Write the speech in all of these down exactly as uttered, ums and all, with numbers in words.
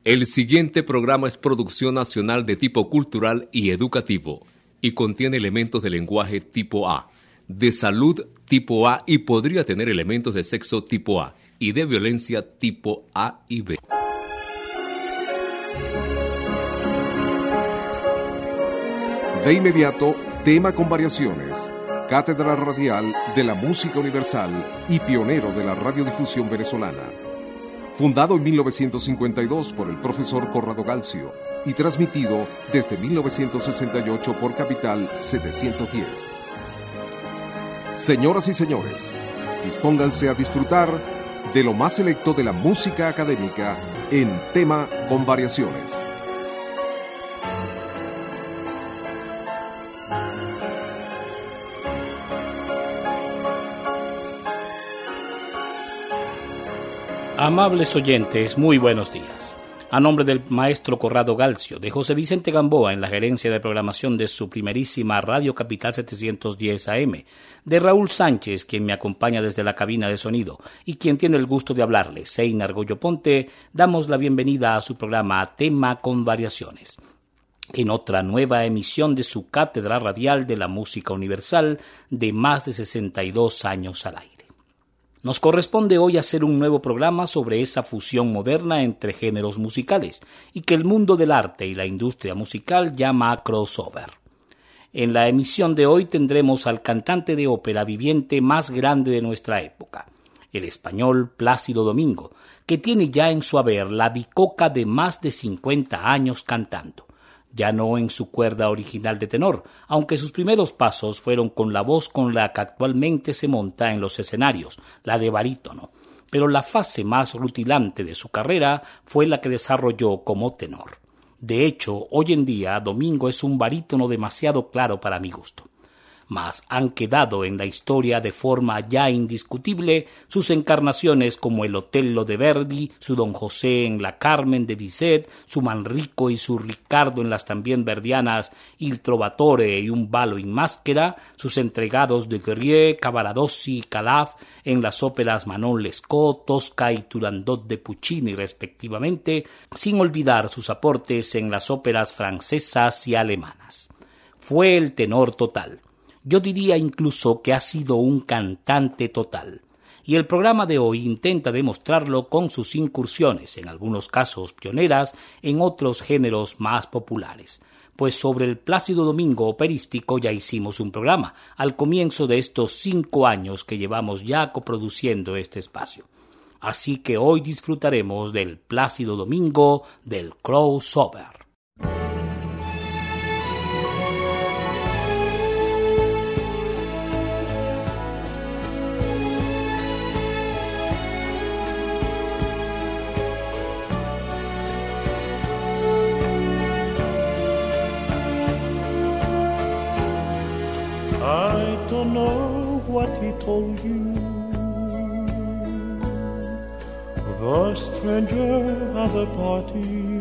El siguiente programa es producción nacional de tipo cultural y educativo y contiene elementos de lenguaje tipo A, de salud tipo A y podría tener elementos de sexo tipo A y de violencia tipo A y B. De inmediato, tema con variaciones. Cátedra Radial de la Música Universal y pionero de la radiodifusión venezolana. Fundado en mil novecientos cincuenta y dos por el profesor Corrado Galcio y transmitido desde mil novecientos sesenta y ocho por Capital setecientos diez. Señoras y señores, dispónganse a disfrutar de lo más selecto de la música académica en Tema con Variaciones. Amables oyentes, muy buenos días. A nombre del maestro Corrado Galcio, de José Vicente Gamboa en la gerencia de programación de su primerísima Radio Capital setecientos diez A M, de Raúl Sánchez, quien me acompaña desde la cabina de sonido, y quien tiene el gusto de hablarle, Seinar Goyo Ponte, damos la bienvenida a su programa Tema con Variaciones, en otra nueva emisión de su Cátedra Radial de la Música Universal de más de sesenta y dos años al aire. Nos corresponde hoy hacer un nuevo programa sobre esa fusión moderna entre géneros musicales y que el mundo del arte y la industria musical llama crossover. En la emisión de hoy tendremos al cantante de ópera viviente más grande de nuestra época, el español Plácido Domingo, que tiene ya en su haber la bicoca de más de cincuenta años cantando. Ya no en su cuerda original de tenor, aunque sus primeros pasos fueron con la voz con la que actualmente se monta en los escenarios, la de barítono, pero la fase más rutilante de su carrera fue la que desarrolló como tenor. De hecho, hoy en día Domingo es un barítono demasiado claro para mi gusto. Mas han quedado en la historia de forma ya indiscutible sus encarnaciones como el Otello de Verdi, su Don José en la Carmen de Bizet, su Manrico y su Ricardo en las también verdianas Il Trovatore y Un ballo in maschera, sus entregados de Guerrier, Cavaradossi y Calaf en las óperas Manon Lescaut, Tosca y Turandot de Puccini respectivamente, sin olvidar sus aportes en las óperas francesas y alemanas. Fue el tenor total. Yo diría incluso que ha sido un cantante total. Y el programa de hoy intenta demostrarlo con sus incursiones, en algunos casos pioneras, en otros géneros más populares. Pues sobre el Plácido Domingo operístico ya hicimos un programa, al comienzo de estos cinco años que llevamos ya coproduciendo este espacio. Así que hoy disfrutaremos del Plácido Domingo del crossover. I don't know what he told you, the stranger at the party.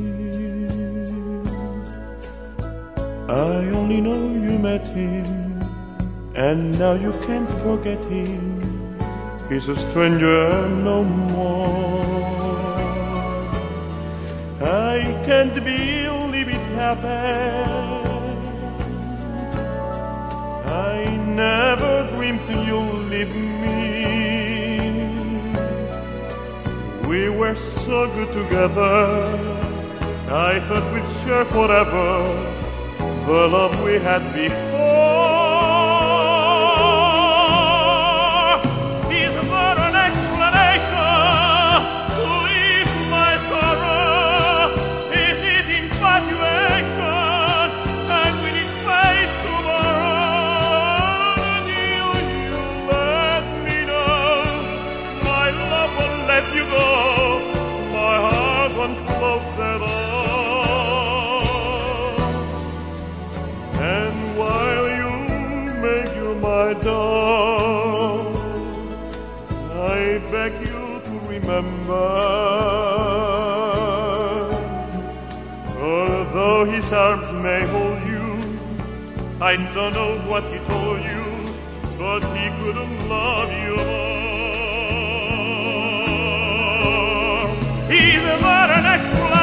I only know you met him, and now you can't forget him. He's a stranger no more. I can't believe it happened. I never dreamed you'd leave me. We were so good together. I thought we'd share forever the love we had before. Is there an explanation to ease my sorrow? Is it infatuation? And will it fade tomorrow? Until you let me know my love won't let you go. My heart won't close at all. And while you make you my doll, I beg you to remember, although his arms may hold you, I don't know what he told you, but he couldn't love you more. He's not an explanation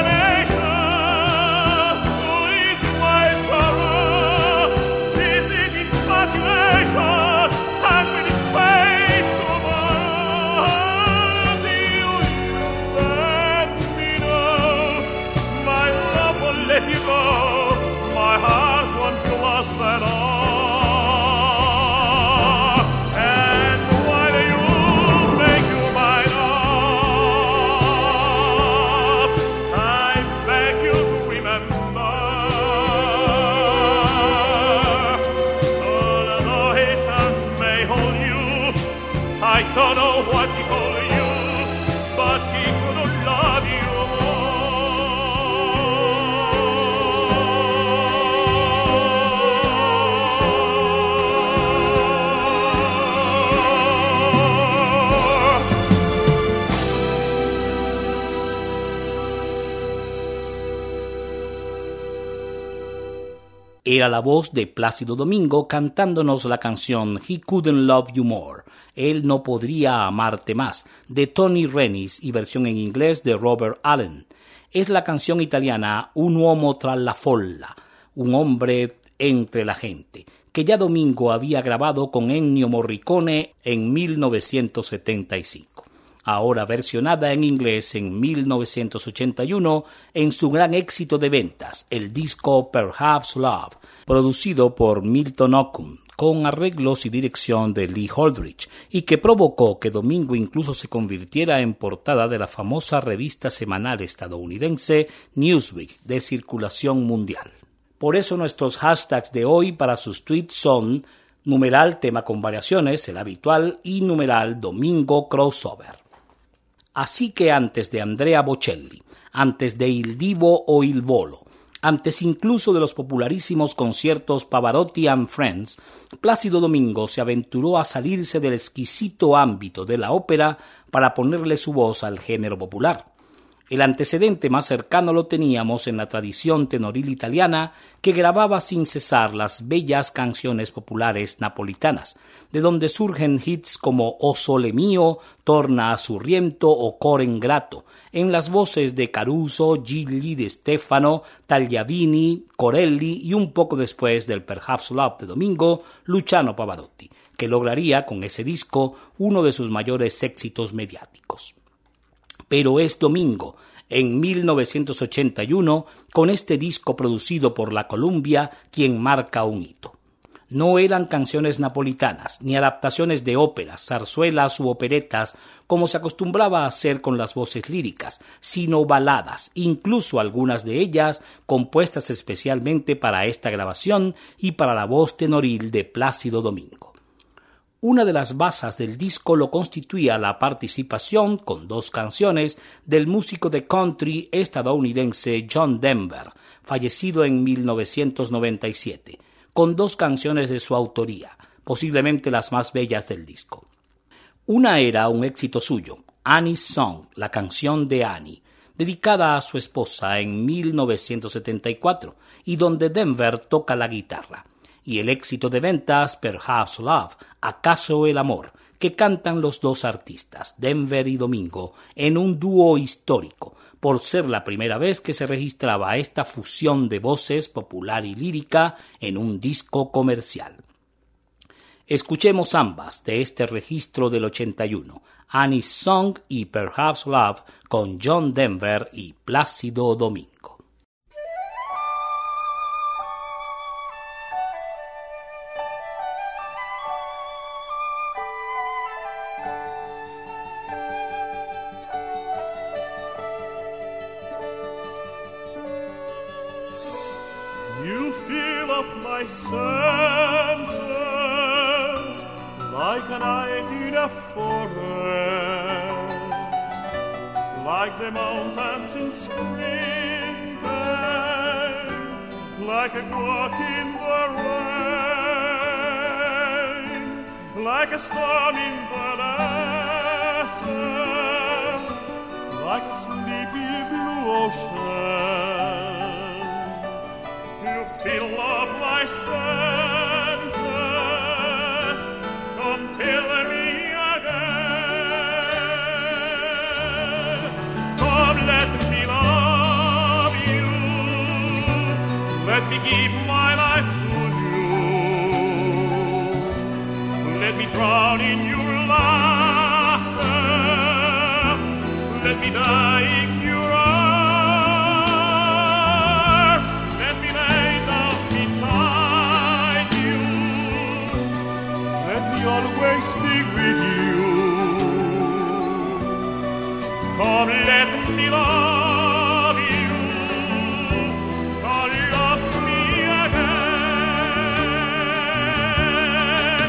Era la voz de Plácido Domingo cantándonos la canción He Couldn't Love You More, Él no podría amarte más, de Tony Renis y versión en inglés de Robert Allen. Es la canción italiana Un uomo tra la folla, un hombre entre la gente, que ya Domingo había grabado con Ennio Morricone en mil novecientos setenta y cinco. Ahora versionada en inglés en mil novecientos ochenta y uno en su gran éxito de ventas, el disco Perhaps Love, producido por Milton Ockham, con arreglos y dirección de Lee Holdridge, y que provocó que Domingo incluso se convirtiera en portada de la famosa revista semanal estadounidense Newsweek, de circulación mundial. Por eso nuestros hashtags de hoy para sus tweets son numeral tema con variaciones, el habitual, y numeral domingo crossover. Así que antes de Andrea Bocelli, antes de Il Divo o Il Volo, antes incluso de los popularísimos conciertos Pavarotti and Friends, Plácido Domingo se aventuró a salirse del exquisito ámbito de la ópera para ponerle su voz al género popular. El antecedente más cercano lo teníamos en la tradición tenoril italiana, que grababa sin cesar las bellas canciones populares napolitanas, de donde surgen hits como O Sole Mio, Torna a su riento o Cor ingrato, en las voces de Caruso, Gigli de Stefano, Tagliavini, Corelli y un poco después del Perhaps Love de Domingo, Luciano Pavarotti, que lograría con ese disco uno de sus mayores éxitos mediáticos. Pero es Domingo, en mil novecientos ochenta y uno, con este disco producido por la Columbia, quien marca un hito. No eran canciones napolitanas, ni adaptaciones de óperas, zarzuelas u operetas, como se acostumbraba a hacer con las voces líricas, sino baladas, incluso algunas de ellas compuestas especialmente para esta grabación y para la voz tenoril de Plácido Domingo. Una de las basas del disco lo constituía la participación, con dos canciones, del músico de country estadounidense John Denver, fallecido en mil novecientos noventa y siete, con dos canciones de su autoría, posiblemente las más bellas del disco. Una era un éxito suyo, Annie's Song, la canción de Annie, dedicada a su esposa en mil novecientos setenta y cuatro, y donde Denver toca la guitarra. Y el éxito de ventas Perhaps Love, ¿acaso el amor?, que cantan los dos artistas, Denver y Domingo, en un dúo histórico, por ser la primera vez que se registraba esta fusión de voces popular y lírica en un disco comercial. Escuchemos ambas de este registro del ochenta y uno, Annie's Song y Perhaps Love, con John Denver y Plácido Domingo. You fill up my senses like a night in a forest, like the mountains in springtime, like a walk in the rain, like a storm in the desert, like a sleepy blue ocean. You fill up my senses, come tell me again. Come let me love you, let me give my life to you, let me drown in your laughter, let me die in your always be with you. Come let me love you, come love me again.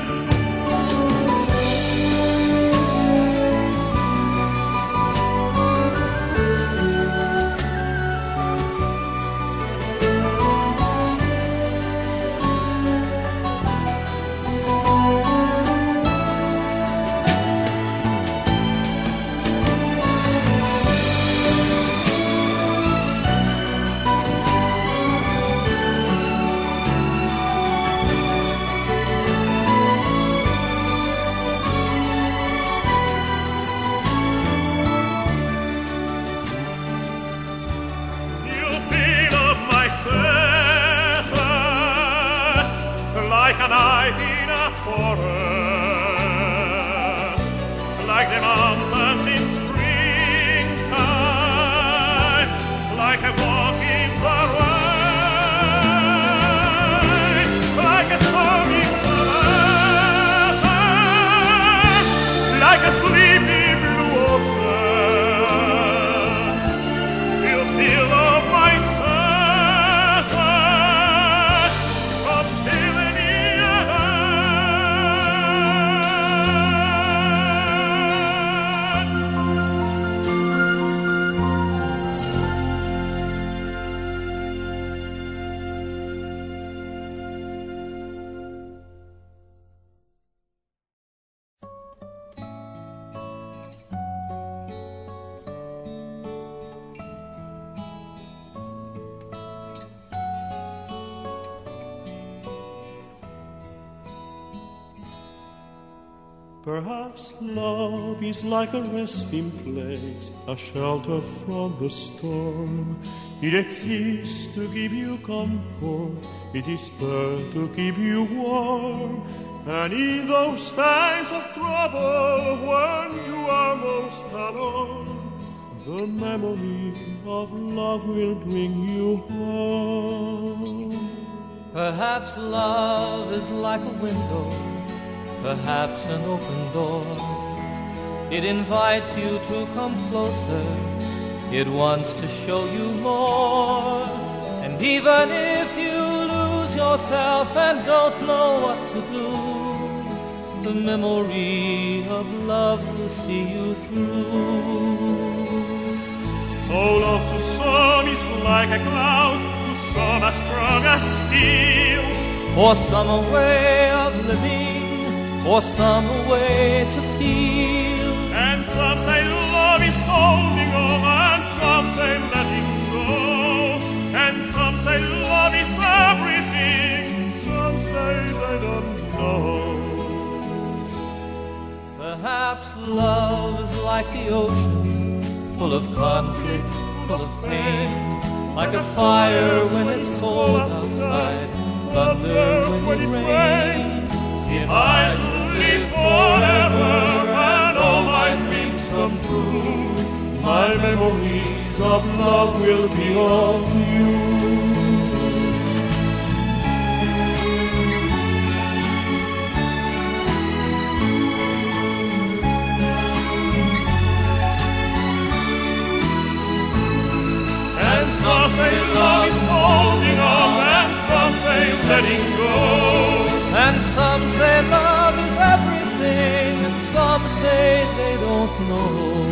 like a night in a forest, like the mountains in springtime, like a walk in the rain, like a song in the desert, like a sleepy blue ocean. You feel of my senses from feeling the end. Perhaps love is like a resting place, a shelter from the storm. It exists to give you comfort, it is there to keep you warm. And in those times of trouble, when you are most alone, the memory of love will bring you home. Perhaps love is like a window, perhaps an open door. It invites you to come closer, it wants to show you more. And even if you lose yourself and don't know what to do, the memory of love will see you through. Oh, love to some is like a cloud, to some as strong as steel. For some a way of living, for some a way to feel. And some say love is holding on, and some say letting go. And some say love is everything, some say they don't know. Perhaps love is like the ocean, full of conflict, full of pain. Like a fire when it's cold outside, thunder when it rains. If I should live forever and all my dreams come true, my memories of love will be of you. And some say love is holding on, and some say letting go. And some say love is everything, and some say they don't know.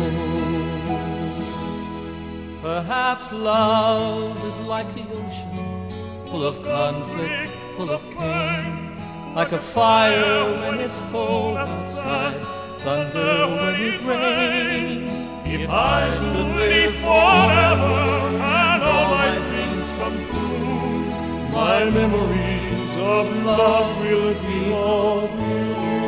Perhaps love is like the ocean, full of conflict, full of pain. Like a fire when it's cold outside, thunder when it rains. If I should live forever and all my dreams come true, my memories of love will be of you.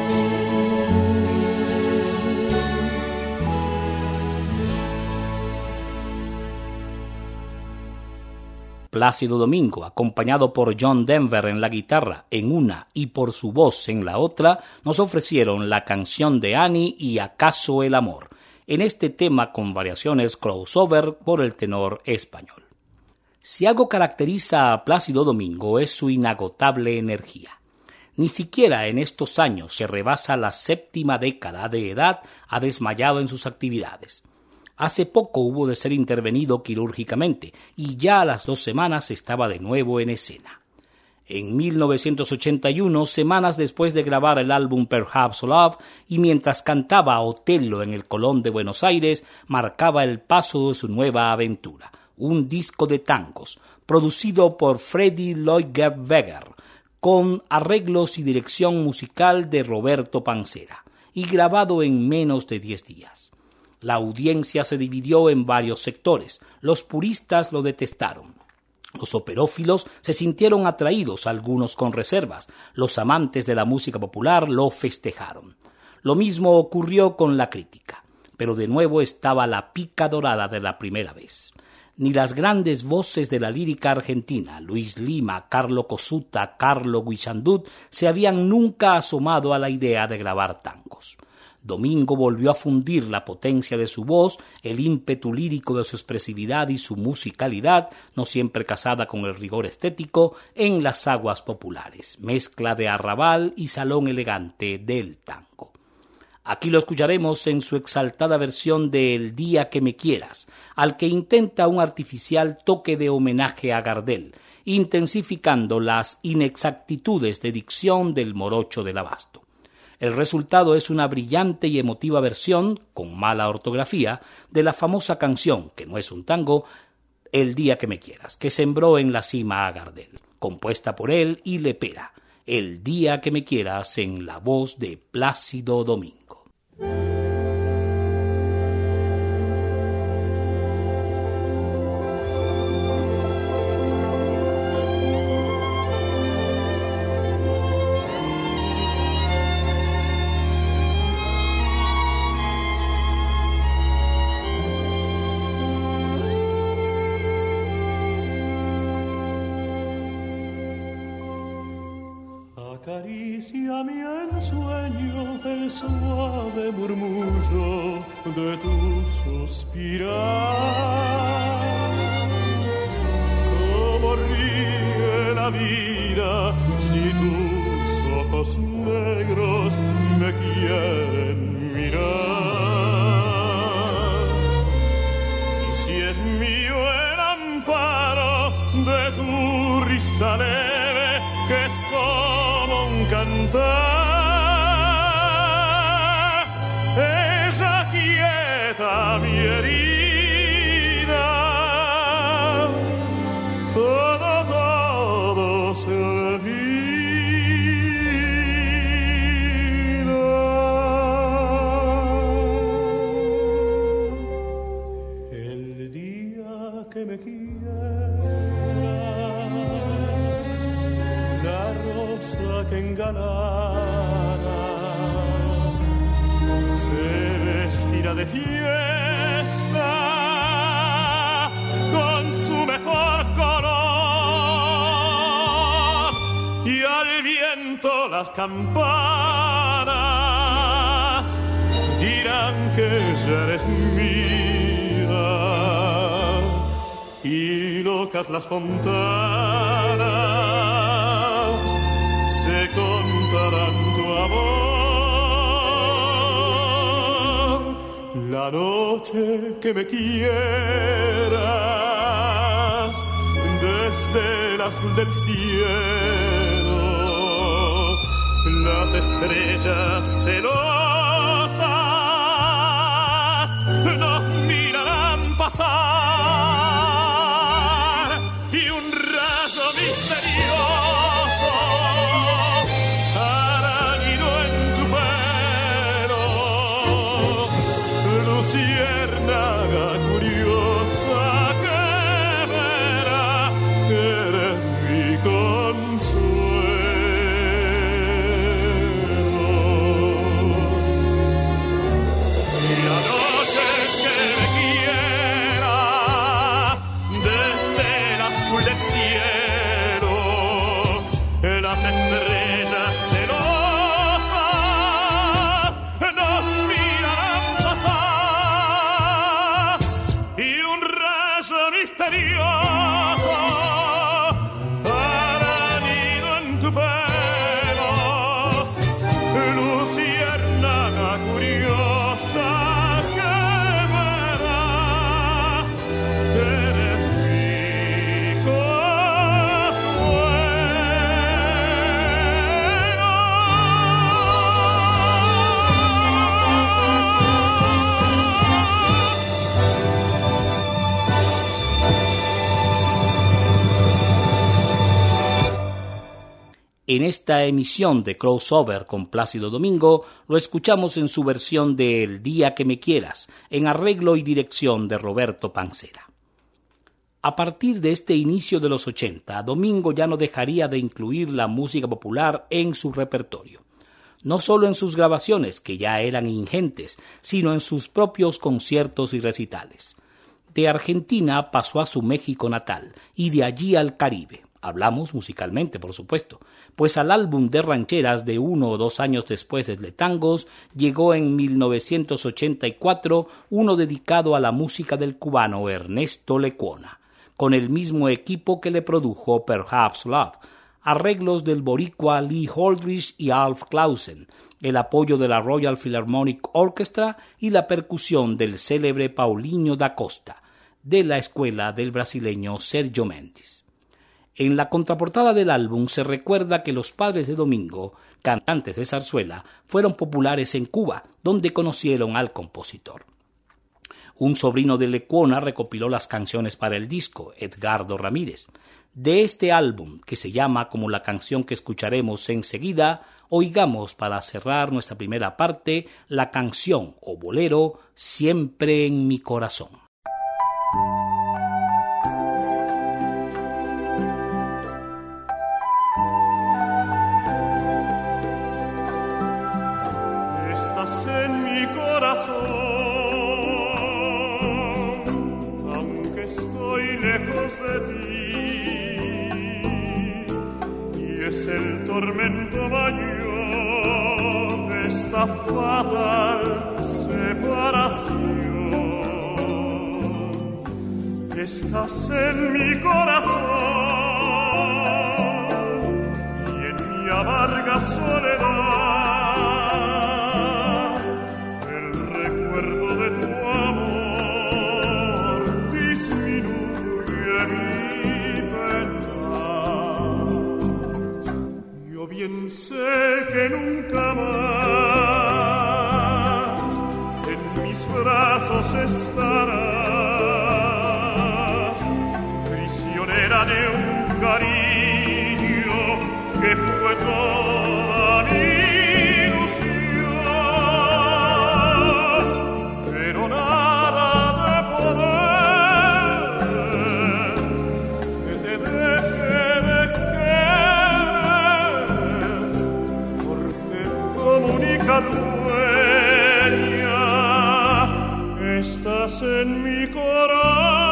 Plácido Domingo, acompañado por John Denver en la guitarra en una y por su voz en la otra, nos ofrecieron la canción de Annie y Acaso el amor, en este tema con variaciones crossover por el tenor español. Si algo caracteriza a Plácido Domingo es su inagotable energía. Ni siquiera en estos años que rebasa la séptima década de edad ha desmayado en sus actividades. Hace poco hubo de ser intervenido quirúrgicamente y ya a las dos semanas estaba de nuevo en escena. En mil novecientos ochenta y uno, semanas después de grabar el álbum Perhaps Love y mientras cantaba Otello en el Colón de Buenos Aires, marcaba el paso de su nueva aventura, un disco de tangos, producido por Freddy Loiger-Weger, con arreglos y dirección musical de Roberto Pancera, y grabado en menos de diez días. La audiencia se dividió en varios sectores. Los puristas lo detestaron. Los operófilos se sintieron atraídos, algunos con reservas. Los amantes de la música popular lo festejaron. Lo mismo ocurrió con la crítica, pero de nuevo estaba la pica dorada de la primera vez. ni las grandes voces de la lírica argentina, Luis Lima, Carlo Cosuta, Carlo Guichandut, se habían nunca asomado a la idea de grabar tangos. Domingo volvió a fundir la potencia de su voz, el ímpetu lírico de su expresividad y su musicalidad, no siempre casada con el rigor estético, en las aguas populares, mezcla de arrabal y salón elegante del tango. Aquí lo escucharemos en su exaltada versión de El día que me quieras, al que intenta un artificial toque de homenaje a Gardel, intensificando las inexactitudes de dicción del morocho del Abasto. El resultado es una brillante y emotiva versión, con mala ortografía, de la famosa canción, que no es un tango, El día que me quieras, que sembró en la cima a Gardel, compuesta por él y Lepera. El día que me quieras, en la voz de Plácido Domingo. Acaricia mi ensueño el suave murmullo de tu suspirar. Como ríe la vida si tus ojos negros me quieren mirar. Y si es mío el amparo de tu risa leve, que es como un cantar, ella quieta mi herida, todo, todo se olvida. El día que me quiera, la rosa que engalana se vestirá de fiesta con su mejor color, y al viento las campanas dirán que ya eres mía, y locas las fontanas se contarán tu amor. La noche que me quieras, desde el azul del cielo, las estrellas celosas nos mirarán pasar, y un rayo misterioso luciérnaga curiosa que verá que eres mi consuelo. La noche que me quieras, desde el azul del cielo, las estrellas celosas nos mirarán pasar, y un rayo misterioso hará nido en tu pelo, luciérnaga curiosa que verá que eres mi En esta emisión de Crossover con Plácido Domingo, lo escuchamos en su versión de El día que me quieras, en arreglo y dirección de Roberto Pancera. A partir de este inicio de los ochenta, Domingo ya no dejaría de incluir la música popular en su repertorio. No solo en sus grabaciones, que ya eran ingentes, sino en sus propios conciertos y recitales. De Argentina pasó a su México natal y de allí al Caribe. Hablamos musicalmente, por supuesto, pues al álbum de rancheras de uno o dos años después de Tangos llegó en mil novecientos ochenta y cuatro uno dedicado a la música del cubano Ernesto Lecuona, con el mismo equipo que le produjo Perhaps Love, arreglos del boricua Lee Holdridge y Alf Clausen, el apoyo de la Royal Philharmonic Orchestra y la percusión del célebre Paulinho da Costa, de la escuela del brasileño Sergio Mendes. En la contraportada del álbum se recuerda que los padres de Domingo, cantantes de zarzuela, fueron populares en Cuba, donde conocieron al compositor. Un sobrino de Lecuona recopiló las canciones para el disco, Edgardo Ramírez. De este álbum, que se llama como la canción que escucharemos enseguida, oigamos para cerrar nuestra primera parte la canción o bolero Siempre en mi corazón. Estás en mi corazón, aunque estoy lejos de ti, y es el tormento mayor de esta fatal separación. Estás en mi corazón y en mi amarga soledad el recuerdo de tu amor disminuye mi pena. Yo bien sé que nunca más en mis brazos estarás, prisionera de un cariño que fue toda mi ilusión, pero nada de poder que te deje de querer, porque como única dueña estás en mi corazón.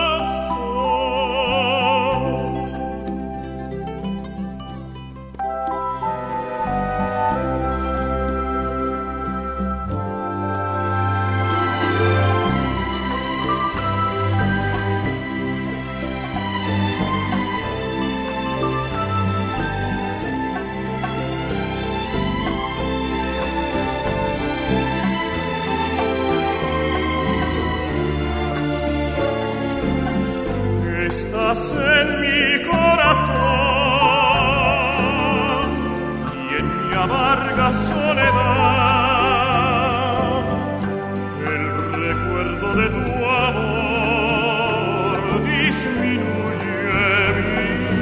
Estás en mi corazón y en mi amarga soledad el recuerdo de tu amor disminuye mi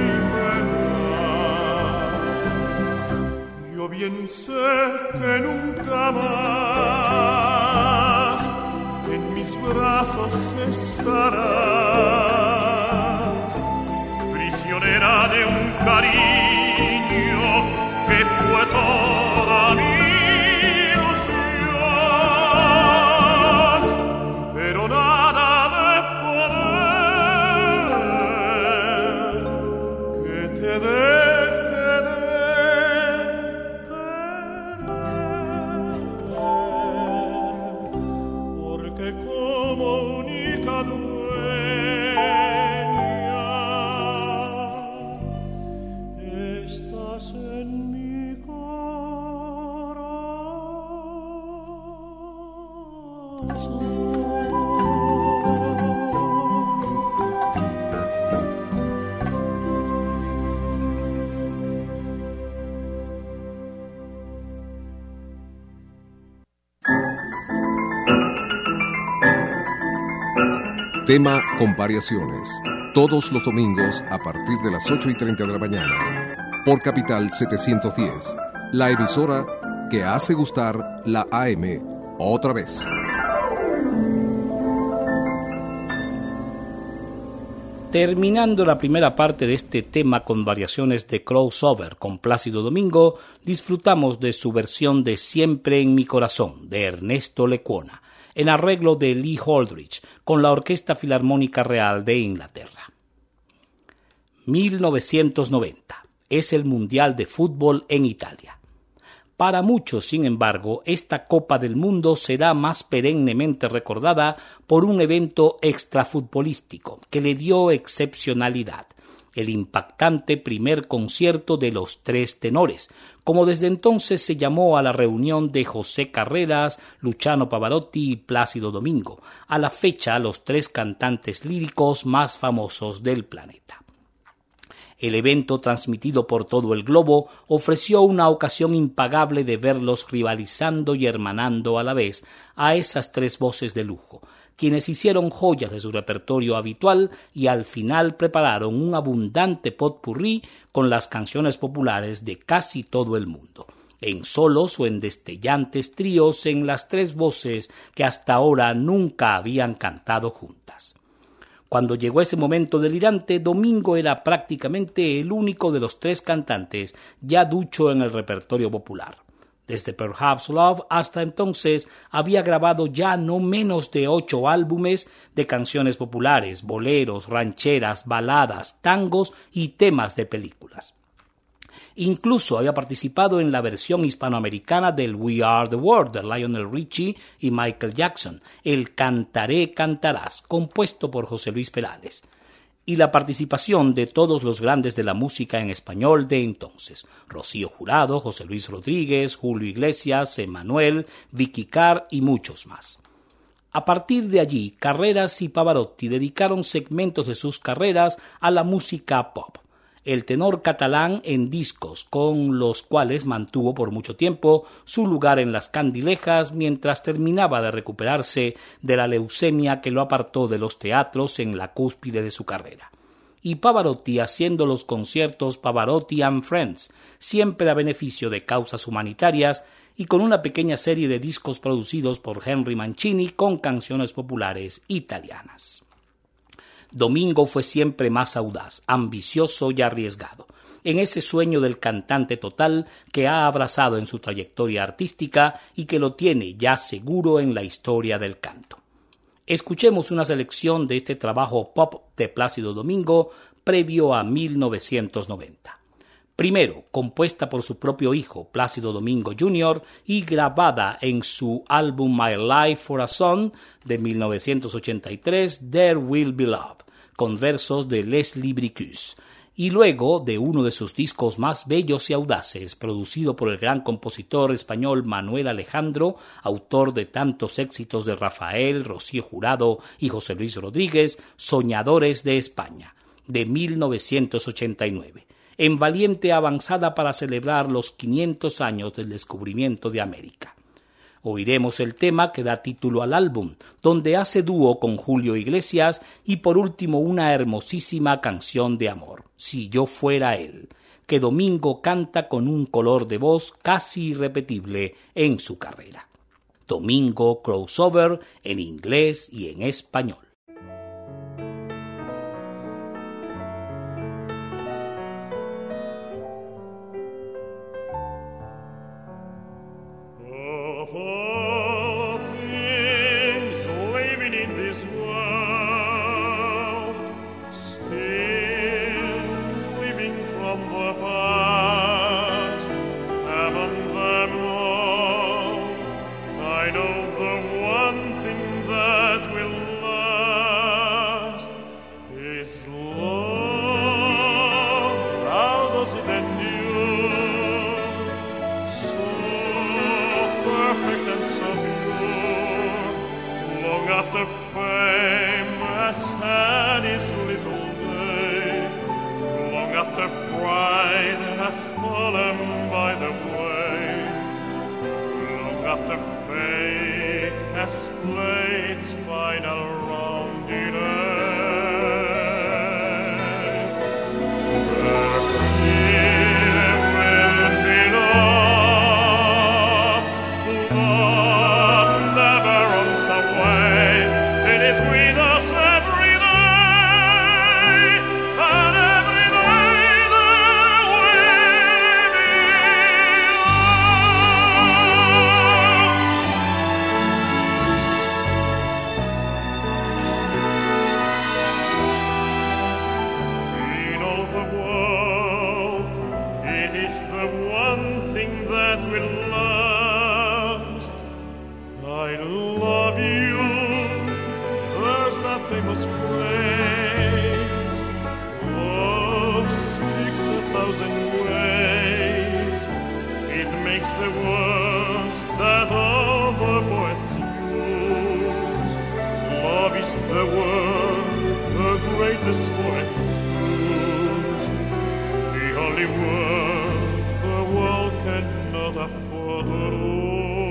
pena. Yo bien sé que nunca más en mis brazos estarás, prisionera de un cariño que fue toda mi ilusión, pero nada de poder que te deje de querer, porque como única en mi corazón. Tema con variaciones. Todos los domingos a partir de las ocho y treinta de la mañana. Por Capital setecientos diez. La emisora que hace gustar la A M otra vez. Terminando la primera parte de este tema con variaciones de crossover con Plácido Domingo, disfrutamos de su versión de Siempre en mi corazón, de Ernesto Lecuona, en arreglo de Lee Holdridge, con la Orquesta Filarmónica Real de Inglaterra. mil novecientos noventa. Es el Mundial de Fútbol en Italia. Para muchos, sin embargo, esta Copa del Mundo será más perennemente recordada por un evento extrafutbolístico que le dio excepcionalidad: el impactante primer concierto de los tres tenores, como desde entonces se llamó a la reunión de José Carreras, Luciano Pavarotti y Plácido Domingo, a la fecha los tres cantantes líricos más famosos del planeta. El evento, transmitido por todo el globo, ofreció una ocasión impagable de verlos rivalizando y hermanando a la vez a esas tres voces de lujo, quienes hicieron joyas de su repertorio habitual y al final prepararon un abundante potpourri con las canciones populares de casi todo el mundo, en solos o en destellantes tríos en las tres voces que hasta ahora nunca habían cantado juntas. Cuando llegó ese momento delirante, Domingo era prácticamente el único de los tres cantantes ya ducho en el repertorio popular. Desde Perhaps Love hasta entonces había grabado ya no menos de ocho álbumes de canciones populares, boleros, rancheras, baladas, tangos y temas de películas. Incluso había participado en la versión hispanoamericana del We Are the World de Lionel Richie y Michael Jackson, el Cantaré Cantarás, compuesto por José Luis Perales, y la participación de todos los grandes de la música en español de entonces: Rocío Jurado, José Luis Rodríguez, Julio Iglesias, Emmanuel, Vicky Carr y muchos más. A partir de allí, Carreras y Pavarotti dedicaron segmentos de sus carreras a la música pop. El tenor catalán en discos, con los cuales mantuvo por mucho tiempo su lugar en las candilejas mientras terminaba de recuperarse de la leucemia que lo apartó de los teatros en la cúspide de su carrera. Y Pavarotti haciendo los conciertos Pavarotti and Friends, siempre a beneficio de causas humanitarias y con una pequeña serie de discos producidos por Henry Mancini con canciones populares italianas. Domingo fue siempre más audaz, ambicioso y arriesgado, en ese sueño del cantante total que ha abrazado en su trayectoria artística y que lo tiene ya seguro en la historia del canto. Escuchemos una selección de este trabajo pop de Plácido Domingo previo a mil novecientos noventa. Primero, compuesta por su propio hijo, Plácido Domingo junior, y grabada en su álbum My Life for a Song de mil novecientos ochenta y tres, There Will Be Love, con versos de Leslie Bricusse, y luego de uno de sus discos más bellos y audaces, producido por el gran compositor español Manuel Alejandro, autor de tantos éxitos de Rafael, Rocío Jurado y José Luis Rodríguez, Soñadores de España, de mil novecientos ochenta y nueve, en valiente avanzada para celebrar los quinientos años del descubrimiento de América. Oiremos el tema que da título al álbum, donde hace dúo con Julio Iglesias, y por último una hermosísima canción de amor, Si yo fuera él, que Domingo canta con un color de voz casi irrepetible en su carrera. Domingo Crossover en inglés y en español. Of all things living in this world, still living from the past, among them all, I know the one thing that will last is love. How does it endure? So perfect and so pure, long after fame has had its little day, long after pride has fallen by the way, long after fate has played its final round in air, there still will be love. Love never runs away, it is with us every day, and every day there will be love. thousand ways. It makes the words that all the poets use. Love is the word the greatest poets choose. The only word the world cannot afford to lose.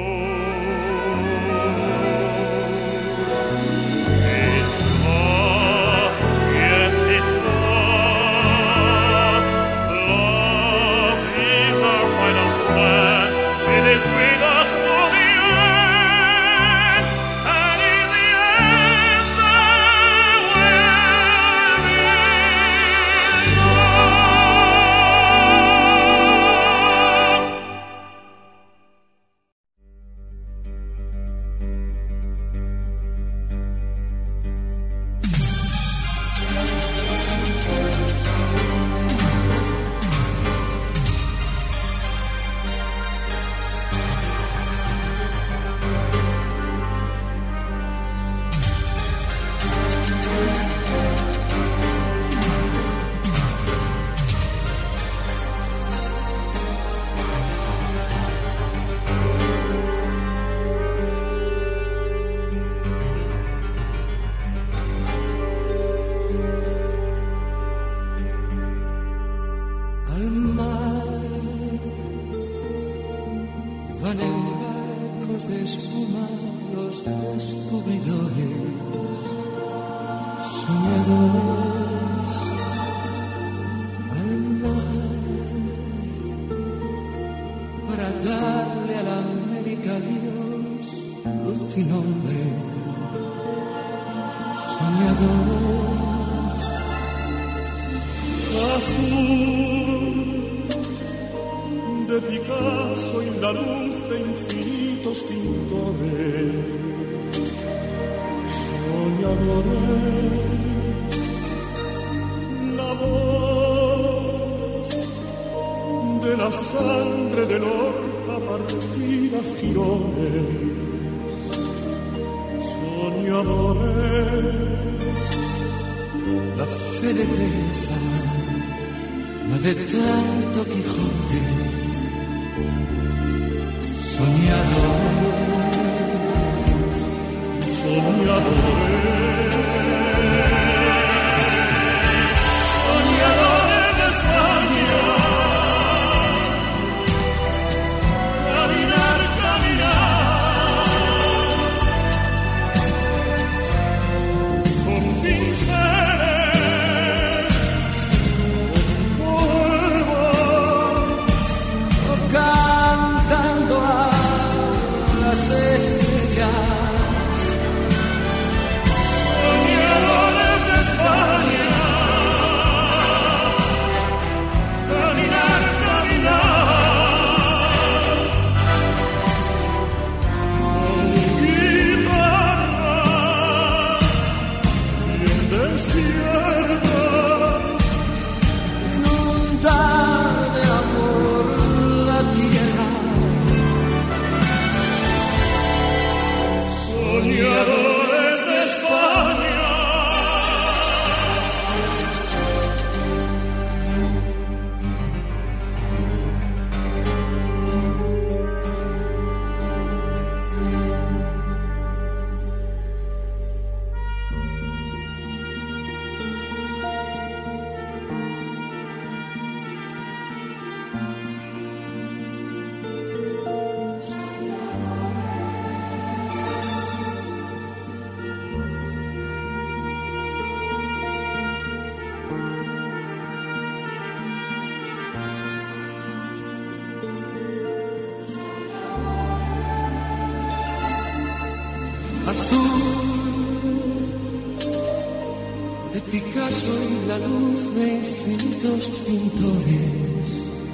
Picasso y la luz de infinitos pintores,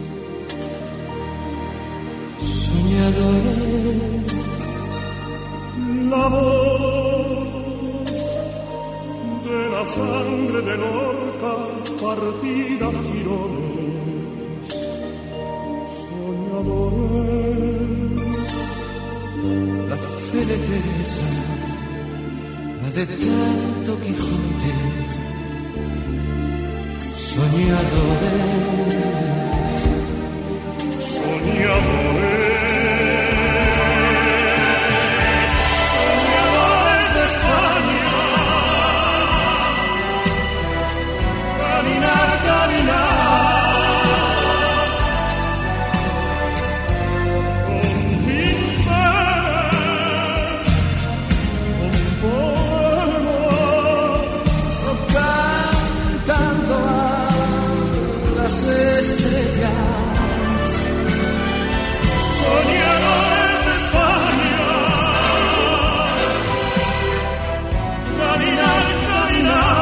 soñadores, la voz de la sangre de Lorca partida a jirones, soñadores, la fe de Teresa, la de tanto Quijote, soñadores. soñadores de España. Caminar, caminar, con pintar, con polvo, cantando a las estrellas, soñadores de España. Caminar, caminar.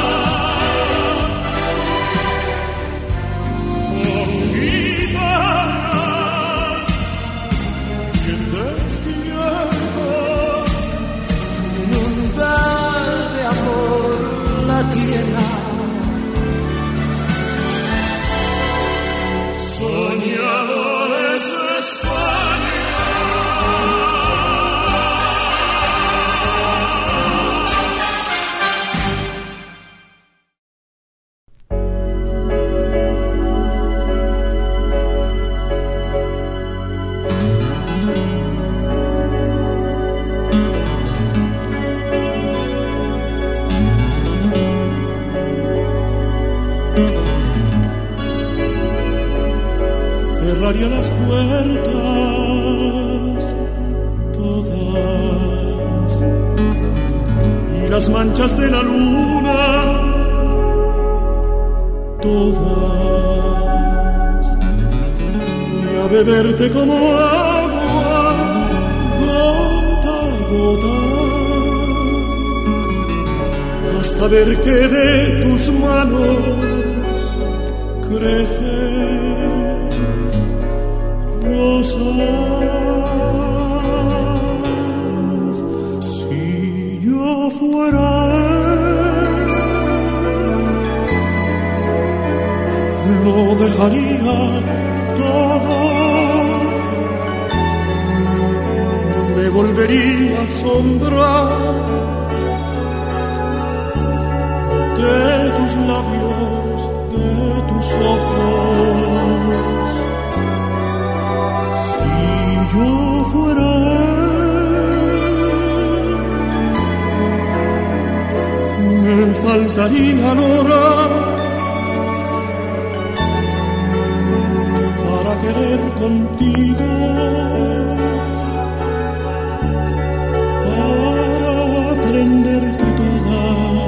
Soñadores de España. Cerraría las puertas todas y las manchas de la luna todas, y a beberte como agua, gota a gota, hasta ver que de tus manos crece rosas. Si yo fuera él, lo dejaría todo, me volvería a asombrar de tus labios, de tus ojos. Yo fuera él, me faltarían horas para querer contigo, para aprenderte toda.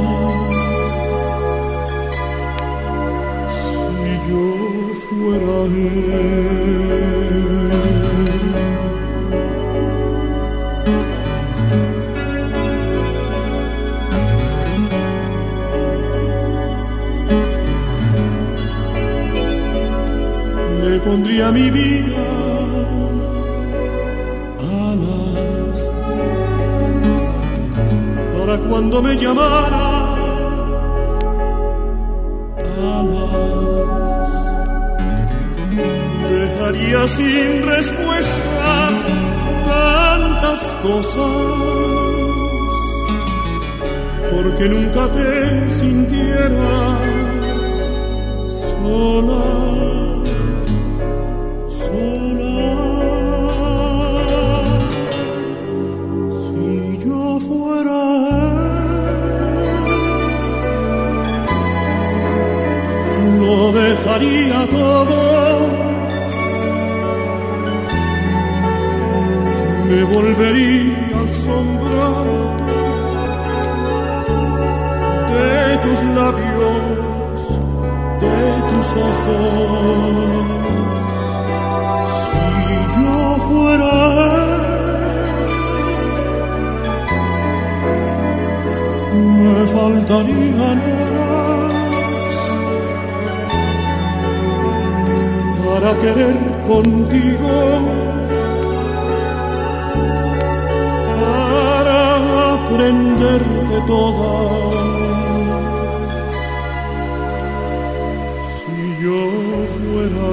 Si yo fuera él. Pondría mi vida alas para cuando me llamara, alas. Dejaría sin respuesta tantas cosas, porque nunca te sintieras sola. Dejaría todo, me volvería a asombrar de tus labios, de tus ojos. Si yo fuera él, me faltarían horas para querer contigo, para aprenderte toda. Si yo fuera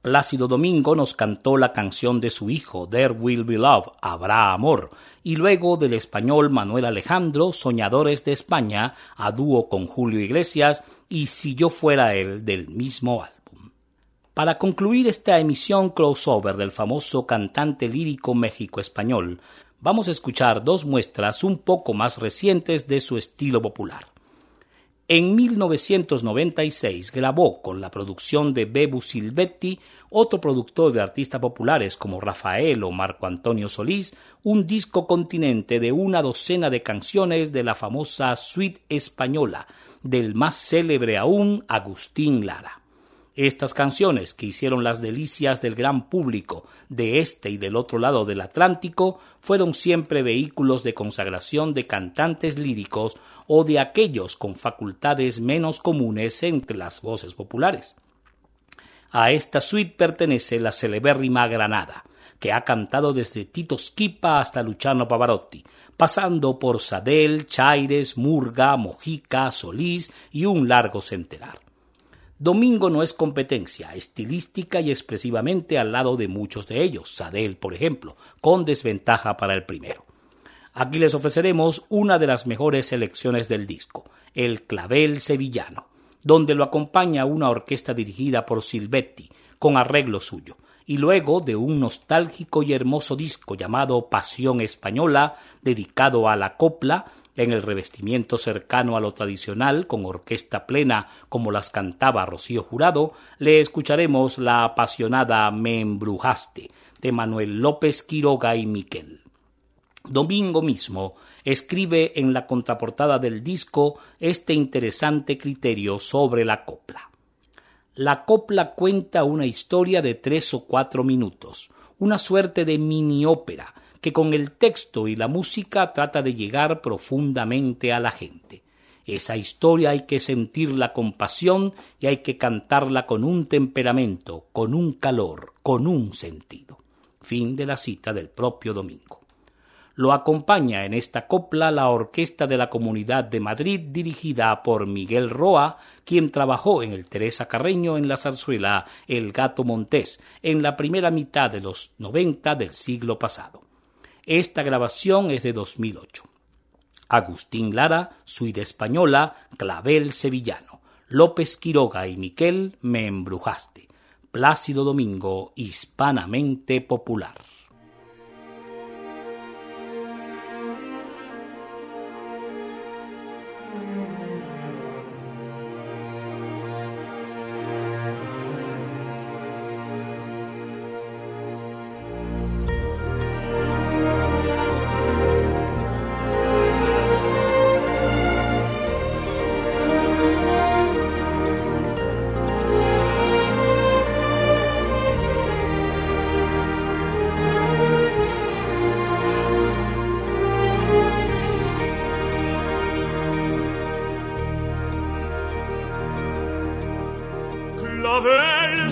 Plácido Domingo nos cantó la canción de su hijo, There Will Be Love, Habrá Amor, y luego del español Manuel Alejandro, Soñadores de España, a dúo con Julio Iglesias, y Si yo fuera él, del mismo álbum. Para concluir esta emisión crossover del famoso cantante lírico México-español, vamos a escuchar dos muestras un poco más recientes de su estilo popular. En mil novecientos noventa y seis grabó con la producción de Bebu Silvetti, otro productor de artistas populares como Rafael o Marco Antonio Solís, un disco continente de una docena de canciones de la famosa suite española, del más célebre aún Agustín Lara. Estas canciones, que hicieron las delicias del gran público de este y del otro lado del Atlántico, fueron siempre vehículos de consagración de cantantes líricos o de aquellos con facultades menos comunes entre las voces populares. A esta suite pertenece la celebérrima Granada, que ha cantado desde Tito Schipa hasta Luciano Pavarotti, pasando por Sadel, Chaires, Murga, Mojica, Solís y un largo centenar. Domingo no es competencia, estilística y expresivamente al lado de muchos de ellos, Sadel, por ejemplo, con desventaja para el primero. Aquí les ofreceremos una de las mejores selecciones del disco, el Clavel Sevillano, donde lo acompaña una orquesta dirigida por Silvetti, con arreglo suyo, y luego de un nostálgico y hermoso disco llamado Pasión Española, dedicado a la copla, en el revestimiento cercano a lo tradicional, con orquesta plena como las cantaba Rocío Jurado, le escucharemos la apasionada Me embrujaste, de Manuel López Quiroga y Miquel. Domingo mismo escribe en la contraportada del disco este interesante criterio sobre la copla. La copla cuenta una historia de tres o cuatro minutos, una suerte de mini ópera, que con el texto y la música trata de llegar profundamente a la gente. Esa historia hay que sentirla con pasión y hay que cantarla con un temperamento, con un calor, con un sentido. Fin de la cita del propio Domingo. Lo acompaña en esta copla la Orquesta de la Comunidad de Madrid, dirigida por Miguel Roa, quien trabajó en el Teresa Carreño en la zarzuela El Gato Montés, en la primera mitad de los noventa del siglo pasado. Esta grabación es de dos mil ocho. Agustín Lara, suite española, Clavel Sevillano. López Quiroga y Miquel, Me embrujaste. Plácido Domingo, hispanamente popular. Clavel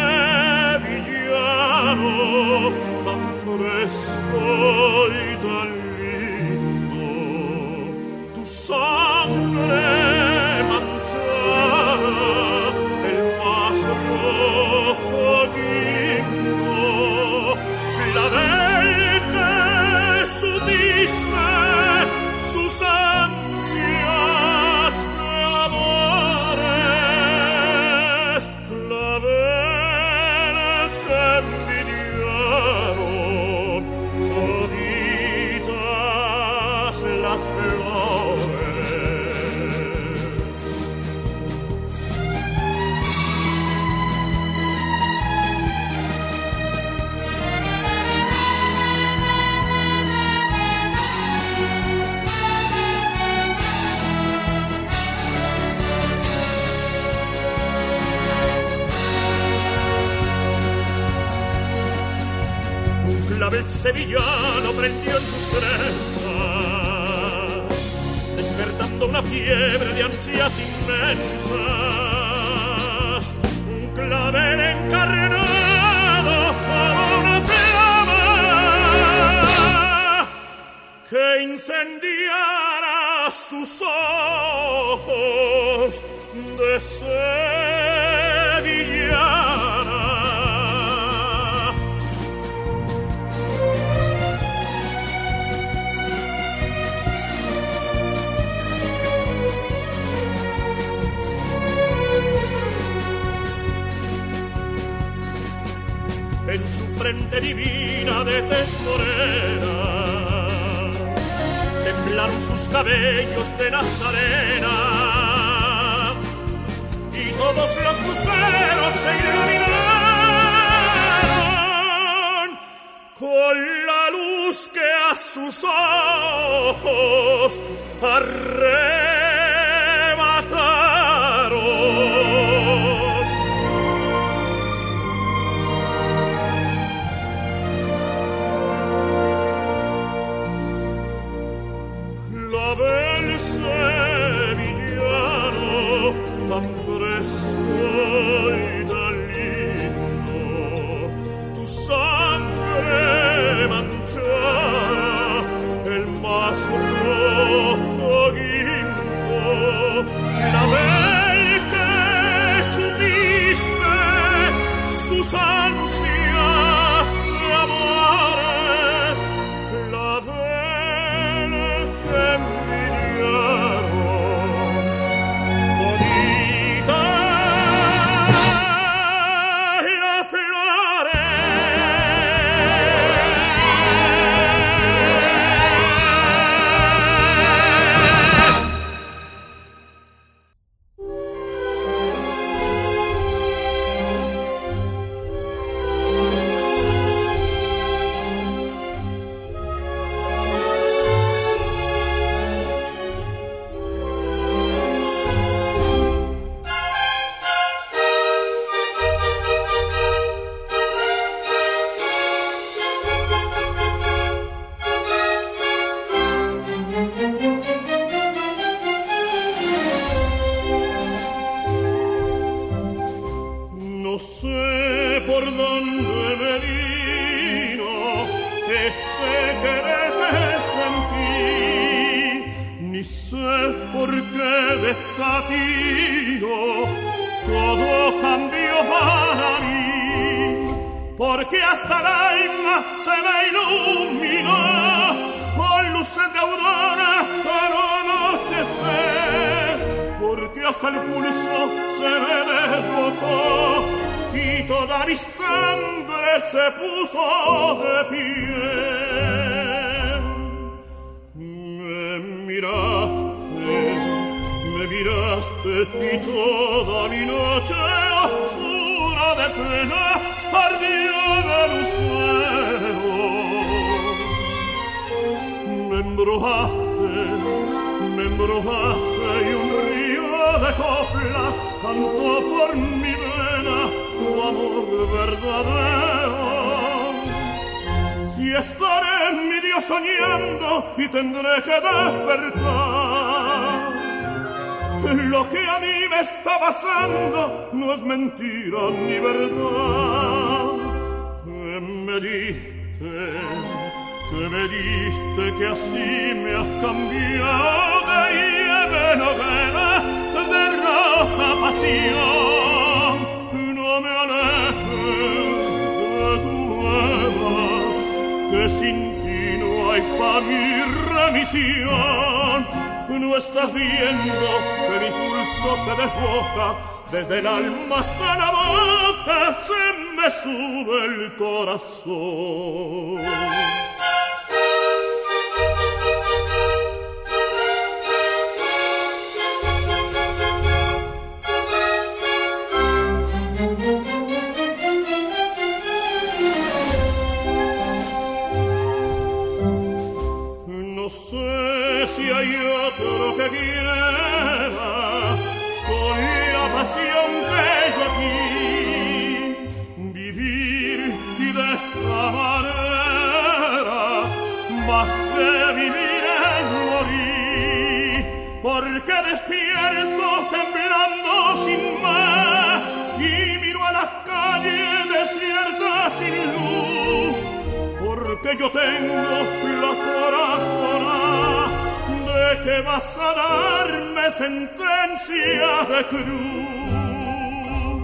sevillano, tan fresco y tan lindo, tu sangre manchada, el más rojo guindo. Clavel, que supiste sus ansias de amores, Clavel, que envidiaron toditas las flores. Un clavel sevillano prendió en sus trenzas, despertando una fiebre de ansias inmensas. Un clavel encarnado como una flama que incendiara sus ojos de sevillana. frente divina de tez morena. Temblaron sus cabellos de Nazarena y todos los luceros se iluminaron con la luz que a sus ojos arrebataron. Clavel sevillano, tan fresco y tan lindo, tu sangre manchara el más rojo guindo. Clavel que supiste sus ansias de amores, clavel que envidiaron bonita las flores. No sé por dónde me vino este querer que sentí, ni sé por qué desatino todo cambió para mí, porque hasta el alma se me iluminó con luces de aurora al anochecer, porque hasta el pulso se me desbocó y toda mi sangre se puso de pie. Me miraste, me miraste y toda mi noche oscura de pena ardió de lucero. Me embrujaste, me embrujaste y un río de coplas cantó por mi vena tu amor verdadero. Si estaré mi Dios soñando y tendré que despertar, lo que a mí me está pasando no es mentira ni verdad. Que me diste, que me diste que así me has cambiado de hiede novela, de roja pasión. No me alejes de tu alma, que sin ti no hay paz ni remisión. No estás viendo que mi pulso se desboca, desde el alma hasta la boca se me sube el corazón. No sé si hay otro que quiera con la pasión que yo aquí vivir y de esta manera, más que vivir es morir, porque despierto temblando sin más y miro a las calles desiertas sin luz, porque yo tengo la corazonada de que vas a darme sentencia de cruz.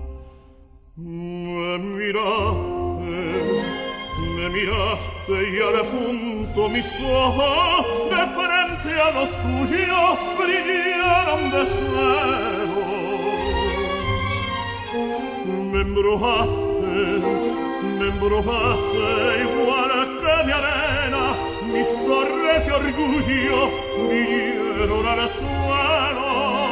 Me miraste, me miraste y al punto mis ojos de frente a los tuyos brillaron de celo. Me embrujaste, me embrujaste igual que de arena, mis torres de orgullo vinieron al suelo.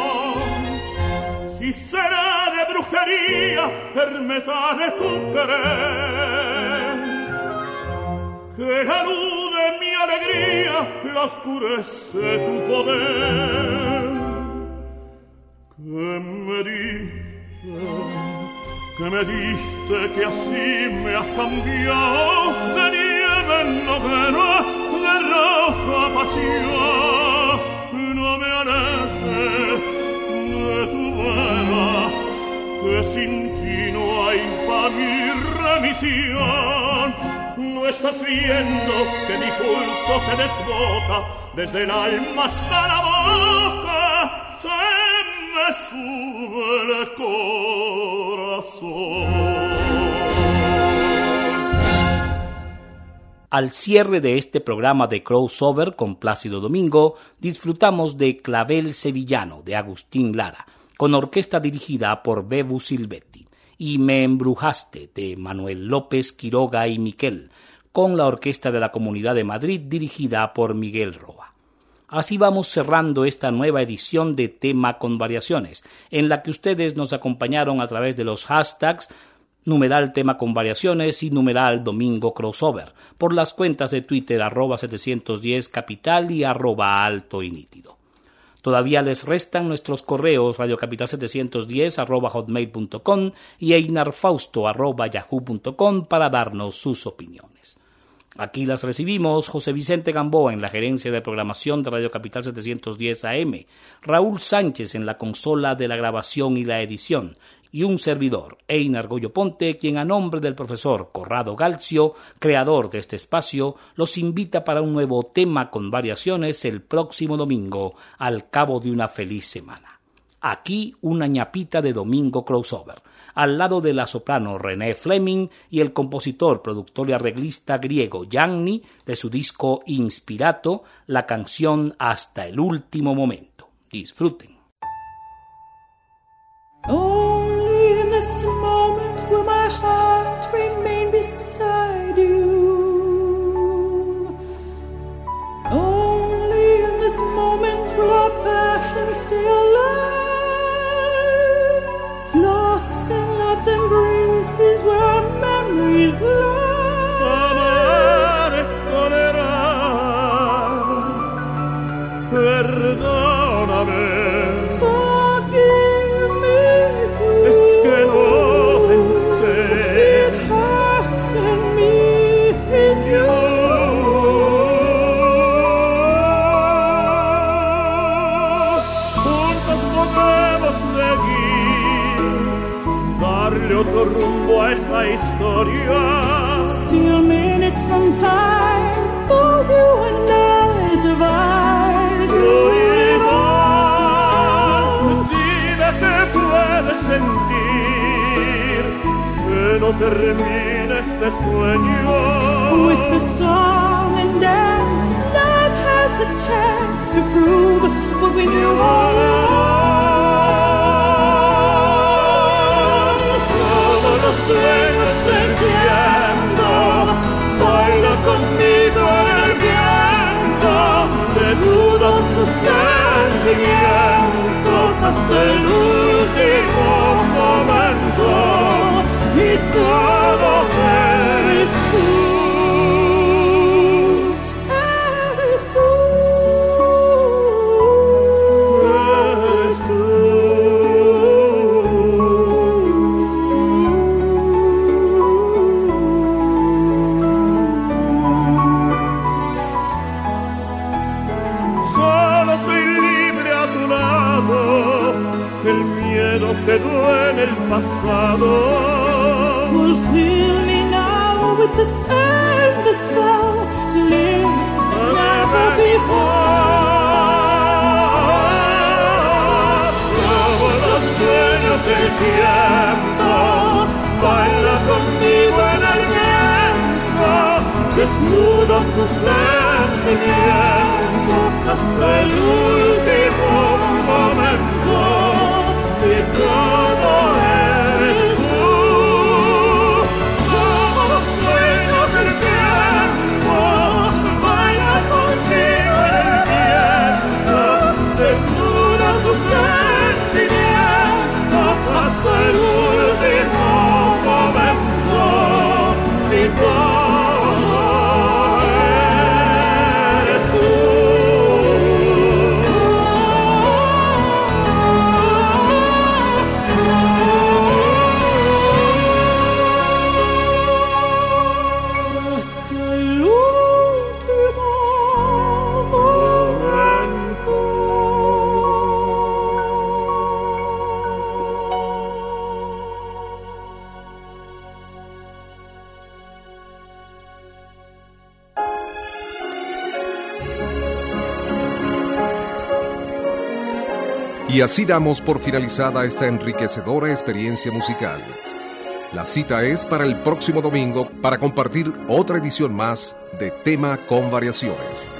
Si será de brujería, hermeta de tu querer, que la luz de mi alegría la oscurece tu poder. Que me diste, que me diste que así me has cambiado de nieve en novena, de roja pasión. No me alejes de tu vera, que sin ti no hay pa' mi remisión. No estás viendo que mi pulso se desbota desde el alma hasta la boca, se me sube el corazón. Al cierre de este programa de Crossover con Plácido Domingo, disfrutamos de Clavel Sevillano de Agustín Lara, con orquesta dirigida por Bebu Silvetti, y Me embrujaste de Manuel López Quiroga y Miquel, con la Orquesta de la Comunidad de Madrid dirigida por Miguel Roa. Así vamos cerrando esta nueva edición de Tema con Variaciones, en la que ustedes nos acompañaron a través de los hashtags numeral Tema con Variaciones y numeral Domingo Crossover, por las cuentas de Twitter arroba setecientos diez Capital y arroba Alto y Nítido. Todavía les restan nuestros correos radiocapital setecientos diez arroba hotmail punto com y einarfausto arroba yahoo punto com para darnos sus opiniones. Aquí las recibimos José Vicente Gamboa en la gerencia de programación de Radio Capital setecientos diez A M, Raúl Sánchez en la consola de la grabación y la edición, y un servidor, Einar Goyo Ponte, quien a nombre del profesor Corrado Galcio, creador de este espacio, los invita para un nuevo Tema con Variaciones el próximo domingo, al cabo de una feliz semana. Aquí una ñapita de Domingo Crossover, al lado de la soprano René Fleming y el compositor, productor y arreglista griego Gianni, de su disco Inspirato, la canción Hasta el último momento. Disfruten. Only in this moment will my heart remain beside you. Only in this moment will our passion stay alive. Lost in love's embraces where our memories lie. Amar es tolerar, perdóname. Otro rumbo a esa historia. Still minutes from time, both you and I survive. Prohibir, dime que puedes sentir, que no termine este sueño. With the song and dance, love has a chance to prove what we knew all along. Sueños del tiempo, baila conmigo en el viento, desnudo tus sentimientos hasta el último momento, y todo eres tú, eres tú, eres tú. Quedó en el pasado. Fulfill me now with this endless vow to live as never before. Somos los dueños del tiempo, baila conmigo en el viento, desnudo tus sentimientos hasta el último momento. Y todo eres tú, somos Y así damos por finalizada esta enriquecedora experiencia musical. La cita es para el próximo domingo para compartir otra edición más de Tema con Variaciones.